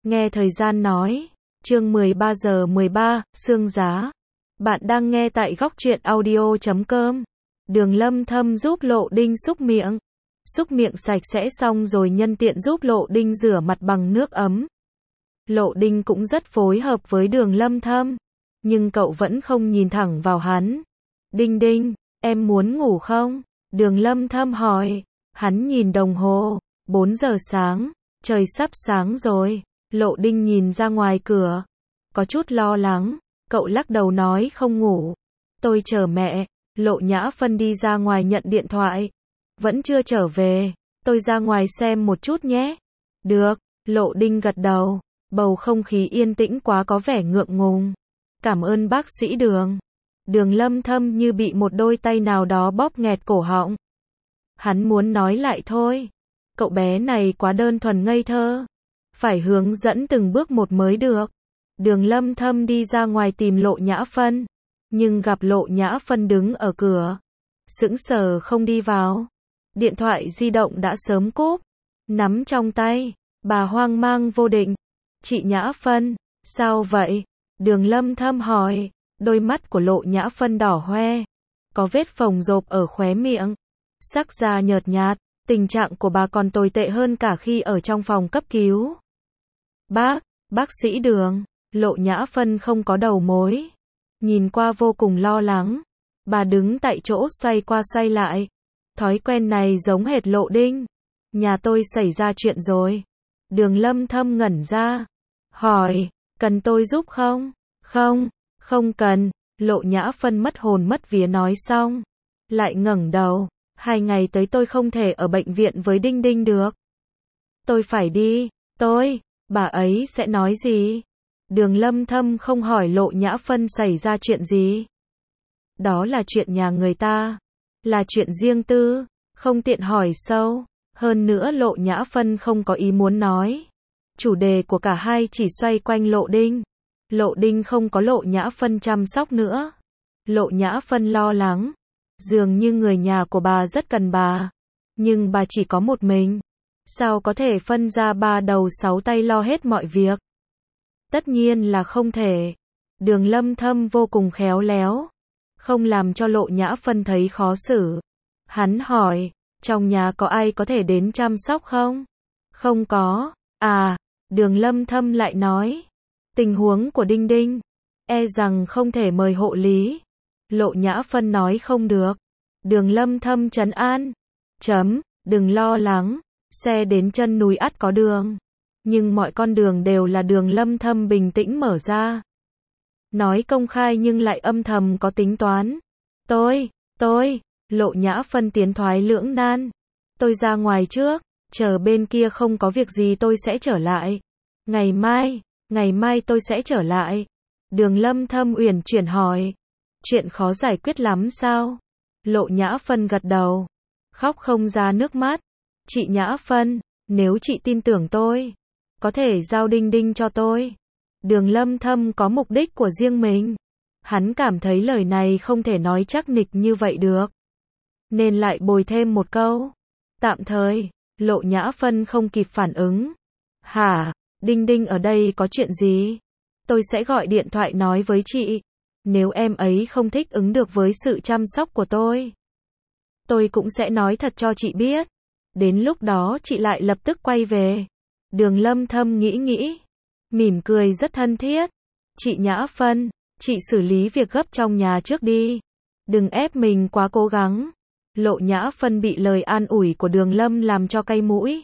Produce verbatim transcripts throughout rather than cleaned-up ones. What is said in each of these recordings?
Nghe thời gian nói. Chương mười ba giờ mười ba, Sương Giá. Bạn đang nghe tại góc truyện audio chấm com. Đường Lâm Thâm giúp Lộ Đinh xúc miệng. Xúc miệng sạch sẽ xong rồi nhân tiện giúp Lộ Đinh rửa mặt bằng nước ấm. Lộ Đinh cũng rất phối hợp với Đường Lâm Thâm. Nhưng cậu vẫn không nhìn thẳng vào hắn. Đinh Đinh, em muốn ngủ không? Đường Lâm Thâm hỏi. Hắn nhìn đồng hồ. bốn giờ sáng. Trời sắp sáng rồi. Lộ Đinh nhìn ra ngoài cửa. Có chút lo lắng. Cậu lắc đầu nói không ngủ. Tôi chờ mẹ. Lộ Nhã Phân đi ra ngoài nhận điện thoại. Vẫn chưa trở về. Tôi ra ngoài xem một chút nhé. Được. Lộ Đinh gật đầu. Bầu không khí yên tĩnh quá có vẻ ngượng ngùng. Cảm ơn bác sĩ Đường. Đường Lâm Thâm như bị một đôi tay nào đó bóp nghẹt cổ họng. Hắn muốn nói lại thôi. Cậu bé này quá đơn thuần ngây thơ. Phải hướng dẫn từng bước một mới được. Đường Lâm Thâm đi ra ngoài tìm Lộ Nhã Phân. Nhưng gặp Lộ Nhã Phân đứng ở cửa. Sững sờ không đi vào. Điện thoại di động đã sớm cúp. Nắm trong tay. Bà hoang mang vô định. Chị Nhã Phân, sao vậy? Đường Lâm Thâm hỏi. Đôi mắt của Lộ Nhã Phân đỏ hoe. Có vết phồng rộp ở khóe miệng. Sắc da nhợt nhạt. Tình trạng của bà còn tồi tệ hơn cả khi ở trong phòng cấp cứu. Bác, bác sĩ Đường. Lộ Nhã Phân không có đầu mối. Nhìn qua vô cùng lo lắng. Bà đứng tại chỗ xoay qua xoay lại. Thói quen này giống hệt Lộ Đinh. Nhà tôi xảy ra chuyện rồi. Đường Lâm Thâm ngẩn ra. Hỏi, cần tôi giúp không? Không, không cần. Lộ Nhã Phân mất hồn mất vía nói xong. Lại ngẩng đầu. Hai ngày tới tôi không thể ở bệnh viện với Đinh Đinh được. Tôi phải đi. Tôi, bà ấy sẽ nói gì? Đường Lâm Thâm không hỏi Lộ Nhã Phân xảy ra chuyện gì. Đó là chuyện nhà người ta. Là chuyện riêng tư. Không tiện hỏi sâu. Hơn nữa Lộ Nhã Phân không có ý muốn nói. Chủ đề của cả hai chỉ xoay quanh Lộ Đinh. Lộ Đinh không có Lộ Nhã Phân chăm sóc nữa. Lộ Nhã Phân lo lắng. Dường như người nhà của bà rất cần bà. Nhưng bà chỉ có một mình. Sao có thể phân ra ba đầu sáu tay lo hết mọi việc? Tất nhiên là không thể. Đường Lâm Thâm vô cùng khéo léo. Không làm cho Lộ Nhã Phân thấy khó xử. Hắn hỏi, trong nhà có ai có thể đến chăm sóc không? Không có. À, Đường Lâm Thâm lại nói. Tình huống của Đinh Đinh. E rằng không thể mời hộ lý. Lộ Nhã Phân nói không được. Đường Lâm Thâm trấn an. Chấm, đừng lo lắng. Xe đến chân núi ắt có đường. Nhưng mọi con đường đều là Đường Lâm Thâm bình tĩnh mở ra. Nói công khai nhưng lại âm thầm có tính toán. Tôi, tôi, Lộ Nhã Phân tiến thoái lưỡng nan. Tôi ra ngoài trước, chờ bên kia không có việc gì tôi sẽ trở lại. Ngày mai, ngày mai tôi sẽ trở lại. Đường Lâm Thâm uyển chuyển hỏi. Chuyện khó giải quyết lắm sao? Lộ Nhã Phân gật đầu. Khóc không ra nước mắt. Chị Nhã Phân, nếu chị tin tưởng tôi, có thể giao Đinh Đinh cho tôi. Đường Lâm Thâm có mục đích của riêng mình. Hắn cảm thấy lời này không thể nói chắc nịch như vậy được. Nên lại bồi thêm một câu. Tạm thời. Lộ Nhã Phân không kịp phản ứng. Hả? Đinh Đinh ở đây có chuyện gì? Tôi sẽ gọi điện thoại nói với chị. Nếu em ấy không thích ứng được với sự chăm sóc của tôi, tôi cũng sẽ nói thật cho chị biết. Đến lúc đó chị lại lập tức quay về. Đường Lâm Thâm nghĩ nghĩ. Mỉm cười rất thân thiết. Chị Nhã Phân, chị xử lý việc gấp trong nhà trước đi. Đừng ép mình quá cố gắng. Lộ Nhã Phân bị lời an ủi của Đường Lâm làm cho cay mũi.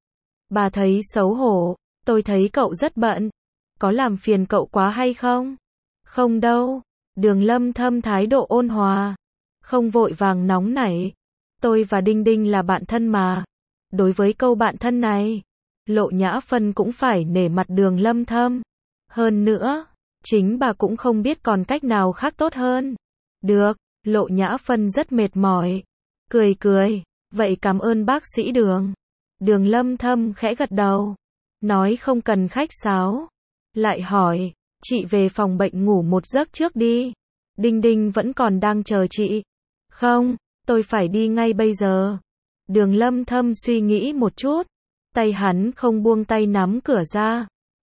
Bà thấy xấu hổ. Tôi thấy cậu rất bận. Có làm phiền cậu quá hay không? Không đâu. Đường Lâm Thâm thái độ ôn hòa. Không vội vàng nóng nảy. Tôi và Đinh Đinh là bạn thân mà. Đối với câu bạn thân này, Lộ Nhã Phân cũng phải nể mặt Đường Lâm Thâm. Hơn nữa, chính bà cũng không biết còn cách nào khác tốt hơn. Được, Lộ Nhã Phân rất mệt mỏi. Cười cười, vậy cảm ơn bác sĩ Đường. Đường Lâm Thâm khẽ gật đầu. Nói không cần khách sáo. Lại hỏi, chị về phòng bệnh ngủ một giấc trước đi. Đinh Đinh vẫn còn đang chờ chị. Không, tôi phải đi ngay bây giờ. Đường Lâm Thâm suy nghĩ một chút. Tay hắn không buông tay nắm cửa ra.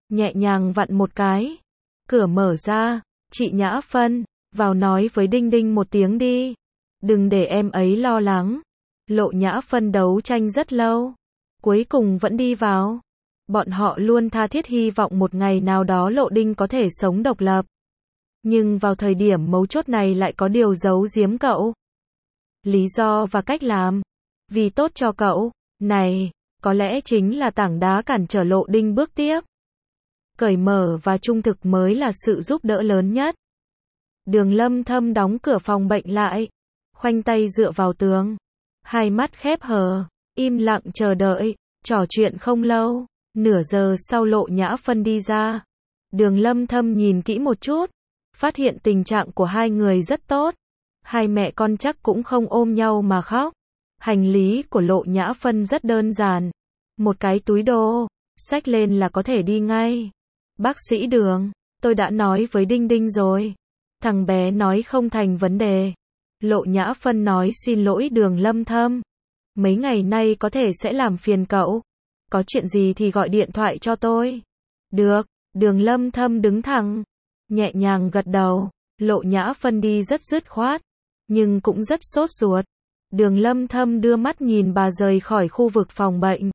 nhẹ nhàng vặn một cái. Cửa mở ra, chị Nhã Phân, vào nói với Đinh Đinh một tiếng đi. Đừng để em ấy lo lắng. Lộ Nhã Phân đấu tranh rất lâu, cuối cùng vẫn đi vào. Bọn họ luôn tha thiết hy vọng một ngày nào đó Lộ Đinh có thể sống độc lập. Nhưng vào thời điểm mấu chốt này lại có điều giấu giếm cậu. Lý do và cách làm, vì tốt cho cậu, này, có lẽ chính là tảng đá cản trở Lộ Đinh bước tiếp. Cởi mở và trung thực mới là sự giúp đỡ lớn nhất. Đường Lâm Thâm đóng cửa phòng bệnh lại, khoanh tay dựa vào tường, hai mắt khép hờ, im lặng chờ đợi, trò chuyện không lâu, nửa giờ sau Lộ Nhã Phân đi ra. Đường Lâm Thâm nhìn kỹ một chút, phát hiện tình trạng của hai người rất tốt, hai mẹ con chắc cũng không ôm nhau mà khóc. Hành lý của Lộ Nhã Phân rất đơn giản, một cái túi đồ, xách lên là có thể đi ngay. Bác sĩ Đường, tôi đã nói với Đinh Đinh rồi, thằng bé nói không thành vấn đề. Lộ Nhã Phân nói xin lỗi Đường Lâm Thâm, mấy ngày nay có thể sẽ làm phiền cậu, có chuyện gì thì gọi điện thoại cho tôi. Được, Đường Lâm Thâm đứng thẳng, nhẹ nhàng gật đầu. Lộ Nhã Phân đi rất dứt khoát, nhưng cũng rất sốt ruột. Đường Lâm Thâm đưa mắt nhìn bà rời khỏi khu vực phòng bệnh.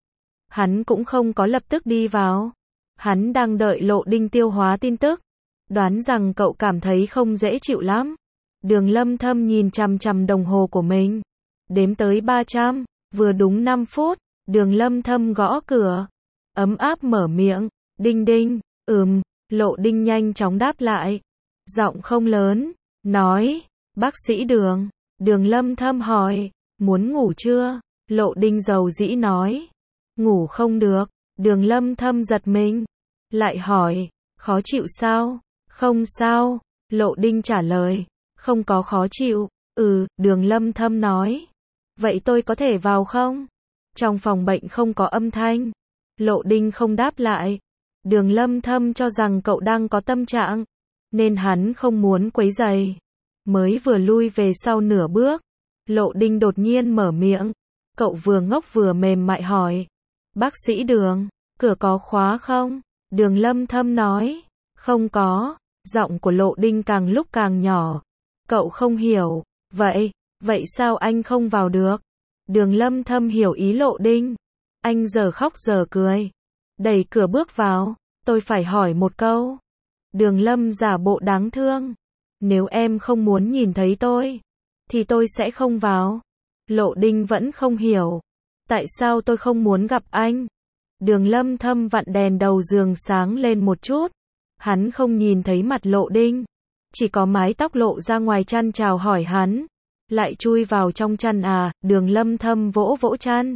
Hắn cũng không có lập tức đi vào. Hắn đang đợi Lộ Đinh tiêu hóa tin tức. Đoán rằng cậu cảm thấy không dễ chịu lắm. Đường Lâm Thâm nhìn chằm chằm đồng hồ của mình. Đếm tới ba trăm, vừa đúng năm phút. Đường Lâm Thâm gõ cửa. Ấm áp mở miệng. Đinh Đinh, ừm. Lộ Đinh nhanh chóng đáp lại. Giọng không lớn, nói, bác sĩ Đường. Đường Lâm Thâm hỏi, muốn ngủ chưa? Lộ Đinh dầu dĩ nói, ngủ không được. Đường Lâm Thâm giật mình, lại hỏi, khó chịu sao? Không sao. Lộ Đinh trả lời, không có khó chịu. Ừ, Đường Lâm Thâm nói, vậy tôi có thể vào không? Trong phòng bệnh không có âm thanh. Lộ Đinh không đáp lại. Đường Lâm Thâm cho rằng cậu đang có tâm trạng, nên hắn không muốn quấy rầy. Mới vừa lui về sau nửa bước, Lộ Đinh đột nhiên mở miệng. Cậu vừa ngốc vừa mềm mại hỏi, bác sĩ Đường, cửa có khóa không? Đường Lâm Thâm nói, không có. Giọng của Lộ Đinh càng lúc càng nhỏ. Cậu không hiểu, vậy, vậy sao anh không vào được? Đường Lâm Thâm hiểu ý Lộ Đinh. Anh giờ khóc giờ cười, đẩy cửa bước vào. Tôi phải hỏi một câu. Đường Lâm giả bộ đáng thương. Nếu em không muốn nhìn thấy tôi, thì tôi sẽ không vào. Lộ Đinh vẫn không hiểu. Tại sao tôi không muốn gặp anh? Đường Lâm Thâm vặn đèn đầu giường sáng lên một chút. Hắn không nhìn thấy mặt Lộ Đinh, chỉ có mái tóc lộ ra ngoài chăn chào hỏi hắn. Lại chui vào trong chăn à? Đường Lâm Thâm vỗ vỗ chăn,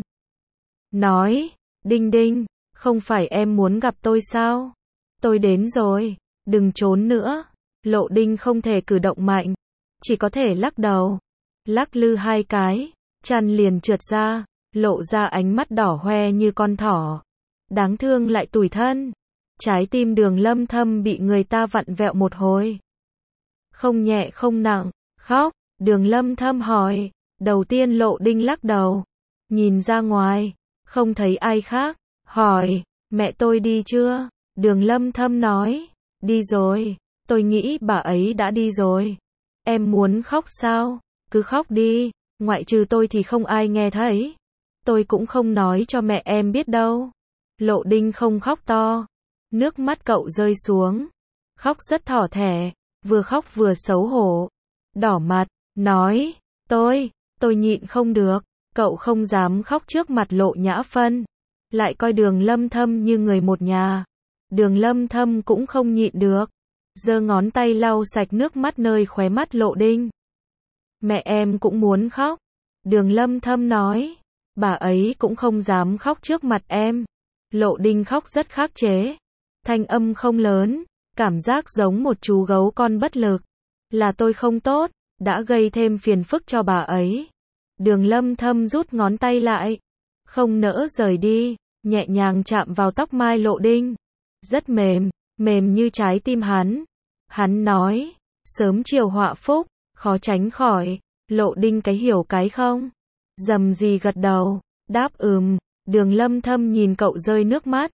nói, Đinh Đinh, không phải em muốn gặp tôi sao? Tôi đến rồi, đừng trốn nữa. Lộ Đinh không thể cử động mạnh, chỉ có thể lắc đầu. Lắc lư hai cái, chăn liền trượt ra, lộ ra ánh mắt đỏ hoe như con thỏ. Đáng thương lại tủi thân. Trái tim Đường Lâm Thâm bị người ta vặn vẹo một hồi. Không nhẹ không nặng, khóc. Đường Lâm Thâm hỏi. Đầu tiên Lộ Đinh lắc đầu, nhìn ra ngoài, không thấy ai khác. Hỏi, mẹ tôi đi chưa? Đường Lâm Thâm nói, đi rồi. Tôi nghĩ bà ấy đã đi rồi. Em muốn khóc sao? Cứ khóc đi, ngoại trừ tôi thì không ai nghe thấy. Tôi cũng không nói cho mẹ em biết đâu. Lộ Đinh không khóc to. Nước mắt cậu rơi xuống. Khóc rất thỏ thẻ, vừa khóc vừa xấu hổ. Đỏ mặt, nói, tôi, tôi nhịn không được. Cậu không dám khóc trước mặt Lộ Nhã Phân, lại coi Đường Lâm Thâm như người một nhà. Đường Lâm Thâm cũng không nhịn được, giơ ngón tay lau sạch nước mắt nơi khóe mắt Lộ Đinh. Mẹ em cũng muốn khóc. Đường Lâm Thâm nói, bà ấy cũng không dám khóc trước mặt em. Lộ Đinh khóc rất khắc chế, thanh âm không lớn, cảm giác giống một chú gấu con bất lực. Là tôi không tốt, đã gây thêm phiền phức cho bà ấy. Đường Lâm Thâm rút ngón tay lại, không nỡ rời đi, nhẹ nhàng chạm vào tóc mai Lộ Đinh. Rất mềm, mềm như trái tim hắn. Hắn nói, sớm chiều họa phúc, khó tránh khỏi. Lộ Đinh cái hiểu cái không. Dầm gì gật đầu, đáp ừm. Đường Lâm Thâm nhìn cậu rơi nước mắt,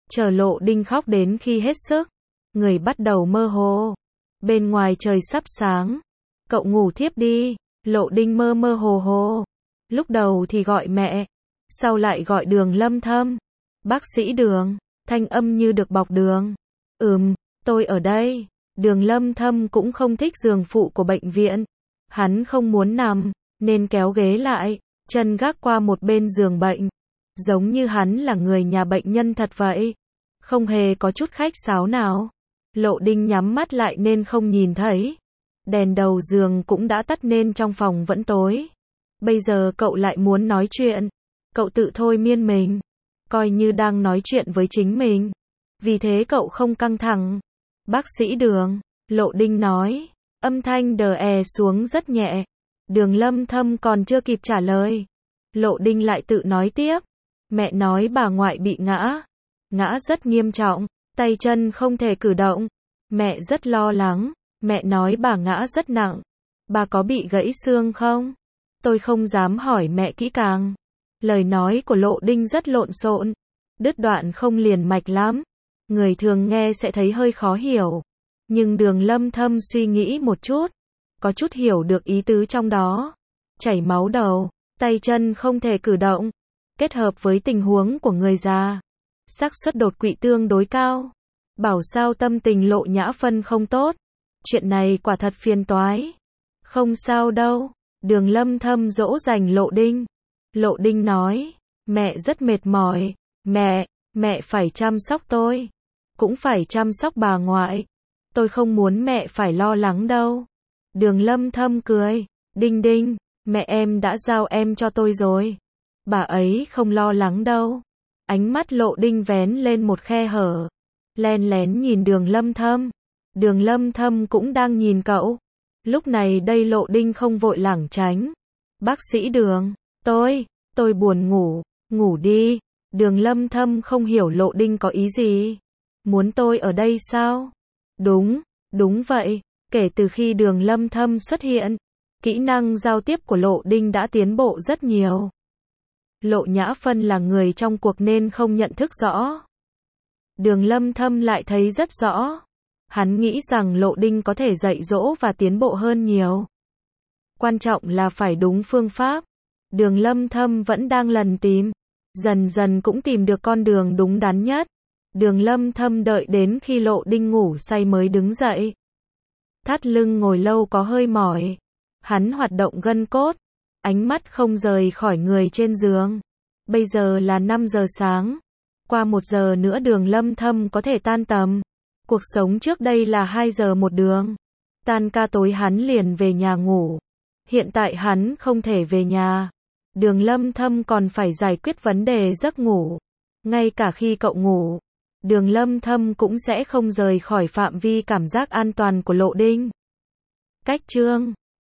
Chờ Lộ Đinh khóc đến khi hết sức, người bắt đầu mơ hồ. Bên ngoài trời sắp sáng. Cậu ngủ thiếp đi. Lộ Đinh mơ mơ hồ hồ. Lúc đầu thì gọi mẹ, sau lại gọi Đường Lâm Thâm. Bác sĩ Đường, thanh âm như được bọc đường. Ừm, tôi ở đây. Đường Lâm Thâm cũng không thích giường phụ của bệnh viện. Hắn không muốn nằm, nên kéo ghế lại, chân gác qua một bên giường bệnh. Giống như hắn là người nhà bệnh nhân thật vậy. Không hề có chút khách sáo nào. Lộ Đinh nhắm mắt lại nên không nhìn thấy. Đèn đầu giường cũng đã tắt nên trong phòng vẫn tối. Bây giờ cậu lại muốn nói chuyện. Cậu tự thôi miên mình, coi như đang nói chuyện với chính mình. Vì thế cậu không căng thẳng. Bác sĩ Đường, Lộ Đinh nói. Âm thanh đờ è xuống rất nhẹ. Đường Lâm Thâm còn chưa kịp trả lời. Lộ Đinh lại tự nói tiếp. Mẹ nói bà ngoại bị ngã. Ngã rất nghiêm trọng, tay chân không thể cử động. Mẹ rất lo lắng. Mẹ nói bà ngã rất nặng. Bà có bị gãy xương không? Tôi không dám hỏi mẹ kỹ càng. Lời nói của Lộ Đinh rất lộn xộn, đứt đoạn không liền mạch lắm. Người thường nghe sẽ thấy hơi khó hiểu. Nhưng Đường Lâm Thâm suy nghĩ một chút, có chút hiểu được ý tứ trong đó. Chảy máu đầu, tay chân không thể cử động, kết hợp với tình huống của người già, xác suất đột quỵ tương đối cao. Bảo sao tâm tình Lộ Nhã Phân không tốt. Chuyện này quả thật phiền toái. Không sao đâu. Đường Lâm Thâm dỗ dành Lộ Đinh. Lộ Đinh nói, mẹ rất mệt mỏi. Mẹ, mẹ phải chăm sóc tôi. Cũng phải chăm sóc bà ngoại. Tôi không muốn mẹ phải lo lắng đâu. Đường Lâm Thâm cười. Đinh Đinh, mẹ em đã giao em cho tôi rồi. Bà ấy không lo lắng đâu. Ánh mắt Lộ Đinh vén lên một khe hở. Len lén nhìn Đường Lâm Thâm. Đường Lâm Thâm cũng đang nhìn cậu. Lúc này đây Lộ Đinh không vội lảng tránh. Bác sĩ Đường, tôi, tôi buồn ngủ, ngủ đi. Đường Lâm Thâm không hiểu Lộ Đinh có ý gì. Muốn tôi ở đây sao? Đúng, đúng vậy. Kể từ khi Đường Lâm Thâm xuất hiện, kỹ năng giao tiếp của Lộ Đinh đã tiến bộ rất nhiều. Lộ Nhã Phân là người trong cuộc nên không nhận thức rõ. Đường Lâm Thâm lại thấy rất rõ. Hắn nghĩ rằng Lộ Đinh có thể dạy dỗ và tiến bộ hơn nhiều. Quan trọng là phải đúng phương pháp. Đường Lâm Thâm vẫn đang lần tìm. Dần dần cũng tìm được con đường đúng đắn nhất. Đường Lâm Thâm đợi đến khi Lộ Đinh ngủ say mới đứng dậy. Thắt lưng ngồi lâu có hơi mỏi. Hắn hoạt động gân cốt. Ánh mắt không rời khỏi người trên giường. Bây giờ là năm giờ sáng. Qua một giờ nữa Đường Lâm Thâm có thể tan tầm. Cuộc sống trước đây là hai giờ một đường. Tan ca tối hắn liền về nhà ngủ. Hiện tại hắn không thể về nhà. Đường Lâm Thâm còn phải giải quyết vấn đề giấc ngủ. Ngay cả khi cậu ngủ, Đường Lâm Thâm cũng sẽ không rời khỏi phạm vi cảm giác an toàn của Lộ Đinh. Cách chương